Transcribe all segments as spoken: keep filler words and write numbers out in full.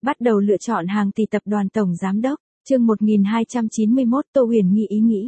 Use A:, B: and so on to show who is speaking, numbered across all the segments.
A: Bắt đầu lựa chọn hàng tỷ tập đoàn tổng giám đốc, chương một nghìn hai trăm chín mươi mốt Tô Huyền Nghi ý nghĩ.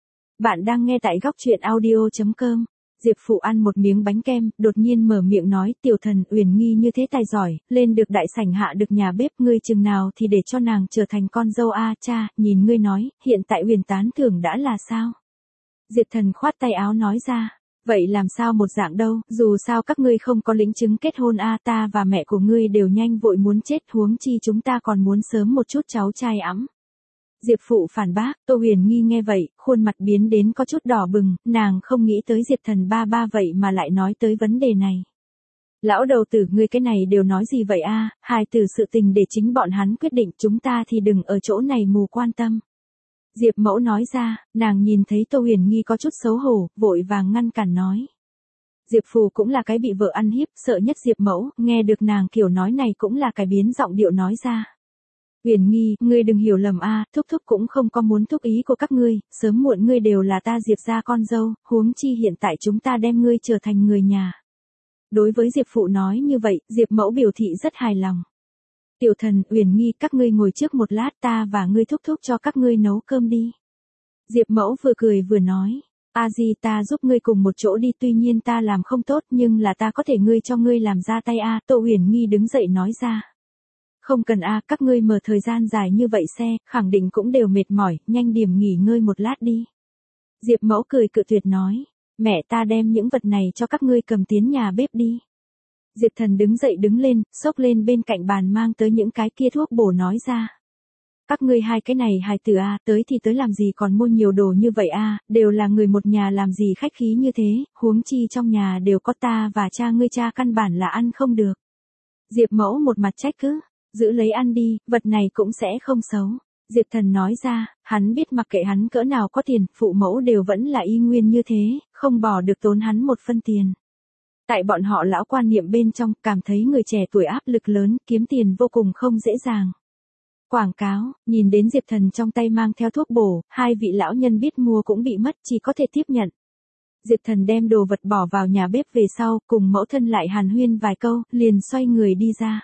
A: Bạn đang nghe tại góc truyện audio chấm com. Diệp Phụ ăn một miếng bánh kem, đột nhiên mở miệng nói, tiểu thần Huyền Nghi như thế tài giỏi, lên được đại sảnh hạ được nhà bếp, ngươi chừng nào thì để cho nàng trở thành con dâu a, cha, nhìn ngươi nói, hiện tại Huyền tán thưởng đã là sao? Diệp Thần khoát tay áo nói ra. Vậy làm sao một dạng đâu, dù sao các ngươi không có lĩnh chứng kết hôn a, ta và mẹ của ngươi đều nhanh vội muốn chết, huống chi chúng ta còn muốn sớm một chút cháu trai ẵm. Diệp Phụ phản bác. Tô Huyền Nghi nghe vậy, khuôn mặt biến đến có chút đỏ bừng, nàng không nghĩ tới Diệp Thần ba ba vậy mà lại nói tới vấn đề này. Lão đầu tử, ngươi cái này đều nói gì vậy a, hài tử sự tình để chính bọn hắn quyết định, chúng ta thì đừng ở chỗ này mù quan tâm. Diệp Mẫu nói ra, nàng nhìn thấy Tô Huyền Nghi có chút xấu hổ, vội vàng ngăn cản nói. Diệp Phù cũng là cái bị vợ ăn hiếp, sợ nhất Diệp Mẫu, nghe được nàng kiểu nói này cũng là cái biến giọng điệu nói ra. Huyền Nghi, ngươi đừng hiểu lầm a, thúc thúc cũng không có muốn thúc ý của các ngươi, sớm muộn ngươi đều là ta Diệp gia con dâu, huống chi hiện tại chúng ta đem ngươi trở thành người nhà. Đối với Diệp Phụ nói như vậy, Diệp Mẫu biểu thị rất hài lòng. Tiểu thần, Huyền Nghi, các ngươi ngồi trước một lát, ta và ngươi thúc thúc cho các ngươi nấu cơm đi. Diệp Mẫu vừa cười vừa nói, a di ta giúp ngươi cùng một chỗ đi, tuy nhiên ta làm không tốt nhưng là ta có thể ngươi cho ngươi làm ra tay a. Tô Huyền Nghi đứng dậy nói ra. Không cần a, các ngươi mở thời gian dài như vậy xe, khẳng định cũng đều mệt mỏi, nhanh điểm nghỉ ngơi một lát đi. Diệp Mẫu cười cự tuyệt nói, mẹ ta đem những vật này cho các ngươi cầm tiến nhà bếp đi. Diệp Thần đứng dậy đứng lên, xốc lên bên cạnh bàn mang tới những cái kia thuốc bổ nói ra. Các ngươi hai cái này hài tử a, tới thì tới làm gì còn mua nhiều đồ như vậy a, đều là người một nhà làm gì khách khí như thế, huống chi trong nhà đều có ta và cha ngươi, cha căn bản là ăn không được. Diệp Mẫu một mặt trách cứ, giữ lấy ăn đi, vật này cũng sẽ không xấu. Diệp Thần nói ra, hắn biết mặc kệ hắn cỡ nào có tiền, phụ mẫu đều vẫn là y nguyên như thế, không bỏ được tốn hắn một phân tiền. Tại bọn họ lão quan niệm bên trong, cảm thấy người trẻ tuổi áp lực lớn, kiếm tiền vô cùng không dễ dàng. Quảng cáo, nhìn đến Diệp Thần trong tay mang theo thuốc bổ, hai vị lão nhân biết mua cũng bị mất, chỉ có thể tiếp nhận. Diệp Thần đem đồ vật bỏ vào nhà bếp về sau, cùng mẫu thân lại hàn huyên vài câu, liền xoay người đi ra.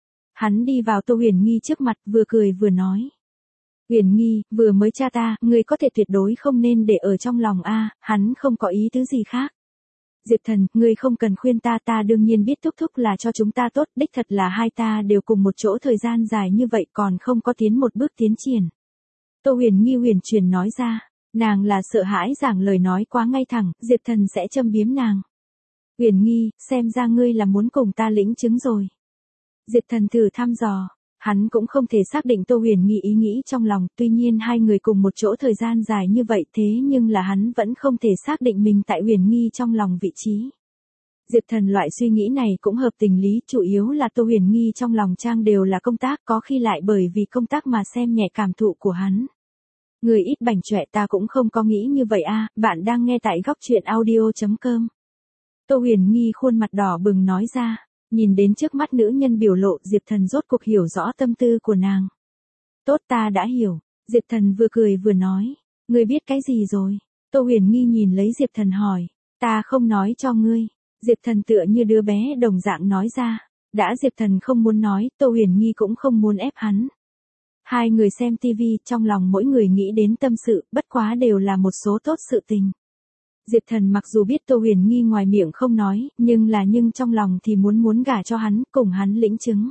A: Hắn đi vào Tô Huyền Nghi trước mặt, vừa cười vừa nói. Huyền Nghi, vừa mới cha ta, ngươi có thể tuyệt đối không nên để ở trong lòng a, hắn không có ý tứ gì khác. Diệp Thần, ngươi không cần khuyên ta, ta đương nhiên biết thúc thúc là cho chúng ta tốt, đích thật là hai ta đều cùng một chỗ thời gian dài như vậy còn không có tiến một bước tiến triển. Tô Huyền Nghi huyền truyền nói ra, nàng là sợ hãi giảng lời nói quá ngay thẳng, Diệp Thần sẽ châm biếm nàng. Huyền Nghi, xem ra ngươi là muốn cùng ta lĩnh chứng rồi. Diệp Thần thử thăm dò, hắn cũng không thể xác định Tô Huyền Nghi ý nghĩ trong lòng, tuy nhiên hai người cùng một chỗ thời gian dài như vậy thế nhưng là hắn vẫn không thể xác định mình tại Huyền Nghi trong lòng vị trí. Diệp Thần loại suy nghĩ này cũng hợp tình lý, chủ yếu là Tô Huyền Nghi trong lòng trang đều là công tác, có khi lại bởi vì công tác mà xem nhẹ cảm thụ của hắn. Người ít bảnh chọe, ta cũng không có nghĩ như vậy a, bạn đang nghe tại góc truyện audio chấm com. Tô Huyền Nghi khuôn mặt đỏ bừng nói ra. Nhìn đến trước mắt nữ nhân biểu lộ, Diệp Thần rốt cuộc hiểu rõ tâm tư của nàng. Tốt, ta đã hiểu. Diệp Thần vừa cười vừa nói. Ngươi biết cái gì rồi? Tô Huyền Nghi nhìn lấy Diệp Thần hỏi. Ta không nói cho ngươi. Diệp Thần tựa như đứa bé đồng dạng nói ra. Đã Diệp Thần không muốn nói, Tô Huyền Nghi cũng không muốn ép hắn. Hai người xem tivi, trong lòng mỗi người nghĩ đến tâm sự, bất quá đều là một số tốt sự tình. Diệp Thần mặc dù biết Tô Huyền Nghi ngoài miệng không nói, nhưng là nhưng trong lòng thì muốn muốn gả cho hắn, cùng hắn lĩnh chứng.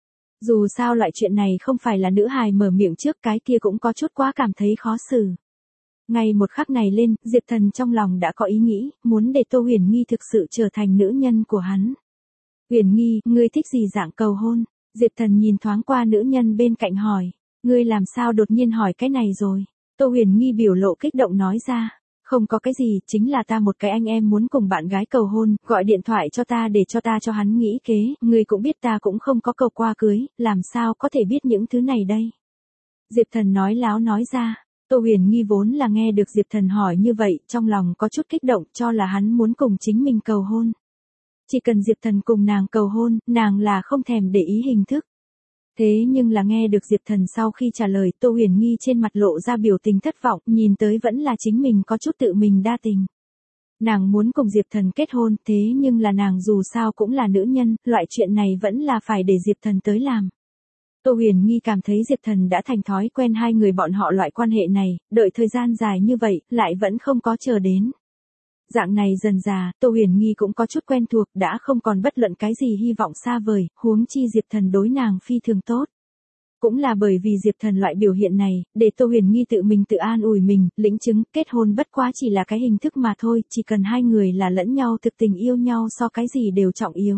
A: Dù sao loại chuyện này không phải là nữ hài mở miệng trước, cái kia cũng có chút quá cảm thấy khó xử. Ngay một khắc này lên, Diệp Thần trong lòng đã có ý nghĩ, muốn để Tô Huyền Nghi thực sự trở thành nữ nhân của hắn. Huyền Nghi, ngươi thích gì dạng cầu hôn? Diệp Thần nhìn thoáng qua nữ nhân bên cạnh hỏi, ngươi làm sao đột nhiên hỏi cái này rồi? Tô Huyền Nghi biểu lộ kích động nói ra. Không có cái gì, chính là ta một cái anh em muốn cùng bạn gái cầu hôn, gọi điện thoại cho ta để cho ta cho hắn nghĩ kế, ngươi cũng biết ta cũng không có cầu qua cưới, làm sao có thể biết những thứ này đây. Diệp Thần nói láo nói ra, Tô Huyền Nghi vốn là nghe được Diệp Thần hỏi như vậy, trong lòng có chút kích động, cho là hắn muốn cùng chính mình cầu hôn. Chỉ cần Diệp Thần cùng nàng cầu hôn, nàng là không thèm để ý hình thức. Thế nhưng là nghe được Diệp Thần sau khi trả lời, Tô Huyền Nghi trên mặt lộ ra biểu tình thất vọng, nhìn tới vẫn là chính mình có chút tự mình đa tình. Nàng muốn cùng Diệp Thần kết hôn, thế nhưng là nàng dù sao cũng là nữ nhân, loại chuyện này vẫn là phải để Diệp Thần tới làm. Tô Huyền Nghi cảm thấy Diệp Thần đã thành thói quen hai người bọn họ loại quan hệ này, đợi thời gian dài như vậy, lại vẫn không có chờ đến. Dạng này dần dà, Tô Huyền Nghi cũng có chút quen thuộc, đã không còn bất luận cái gì hy vọng xa vời, huống chi Diệp Thần đối nàng phi thường tốt. Cũng là bởi vì Diệp Thần loại biểu hiện này, để Tô Huyền Nghi tự mình tự an ủi mình, lĩnh chứng, kết hôn bất quá chỉ là cái hình thức mà thôi, chỉ cần hai người là lẫn nhau thực tình yêu nhau so cái gì đều trọng yếu.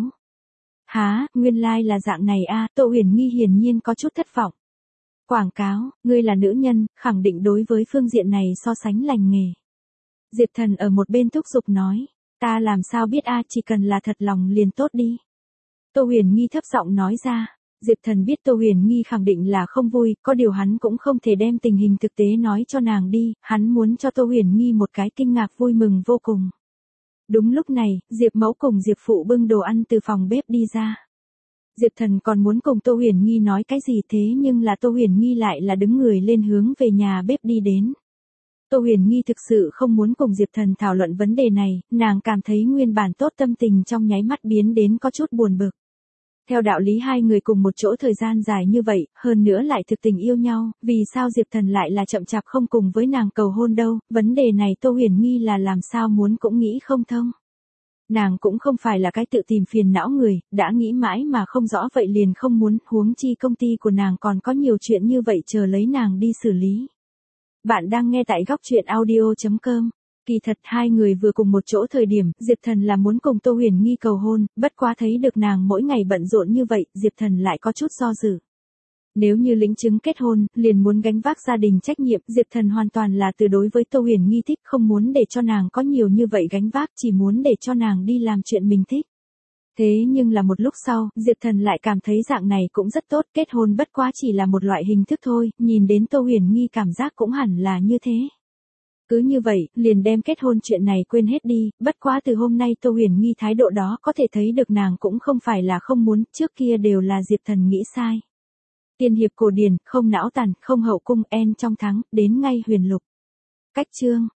A: Há, nguyên lai like là dạng này a, Tô Huyền Nghi hiển nhiên có chút thất vọng. Quảng cáo, ngươi là nữ nhân, khẳng định đối với phương diện này so sánh lành nghề. Diệp Thần ở một bên thúc giục nói, ta làm sao biết a, chỉ cần là thật lòng liền tốt đi. Tô Huyền Nghi thấp giọng nói ra. Diệp Thần biết Tô Huyền Nghi khẳng định là không vui, có điều hắn cũng không thể đem tình hình thực tế nói cho nàng đi, hắn muốn cho Tô Huyền Nghi một cái kinh ngạc vui mừng vô cùng. Đúng lúc này, Diệp Mẫu cùng Diệp Phụ bưng đồ ăn từ phòng bếp đi ra. Diệp Thần còn muốn cùng Tô Huyền Nghi nói cái gì thế nhưng là Tô Huyền Nghi lại là đứng người lên hướng về nhà bếp đi đến. Tô Huyền Nghi thực sự không muốn cùng Diệp Thần thảo luận vấn đề này, nàng cảm thấy nguyên bản tốt tâm tình trong nháy mắt biến đến có chút buồn bực. Theo đạo lý hai người cùng một chỗ thời gian dài như vậy, hơn nữa lại thực tình yêu nhau, vì sao Diệp Thần lại là chậm chạp không cùng với nàng cầu hôn đâu, vấn đề này Tô Huyền Nghi là làm sao muốn cũng nghĩ không thông. Nàng cũng không phải là cái tự tìm phiền não người, đã nghĩ mãi mà không rõ vậy liền không muốn, huống chi công ty của nàng còn có nhiều chuyện như vậy chờ lấy nàng đi xử lý. Bạn đang nghe tại góc truyện audio chấm com. Kỳ thật hai người vừa cùng một chỗ thời điểm, Diệp Thần là muốn cùng Tô Huyền Nghi cầu hôn, bất quá thấy được nàng mỗi ngày bận rộn như vậy, Diệp Thần lại có chút do dự. Nếu như lĩnh chứng kết hôn, liền muốn gánh vác gia đình trách nhiệm, Diệp Thần hoàn toàn là từ đối với Tô Huyền Nghi thích, không muốn để cho nàng có nhiều như vậy gánh vác, chỉ muốn để cho nàng đi làm chuyện mình thích. Thế nhưng là một lúc sau, Diệp Thần lại cảm thấy dạng này cũng rất tốt, kết hôn bất quá chỉ là một loại hình thức thôi, nhìn đến Tô Huyền Nghi cảm giác cũng hẳn là như thế. Cứ như vậy, liền đem kết hôn chuyện này quên hết đi, bất quá từ hôm nay Tô Huyền Nghi thái độ đó có thể thấy được nàng cũng không phải là không muốn, trước kia đều là Diệp Thần nghĩ sai. Tiên hiệp cổ điển, không não tàn, không hậu cung, en trong thắng, đến ngay huyền lục. Cách chương.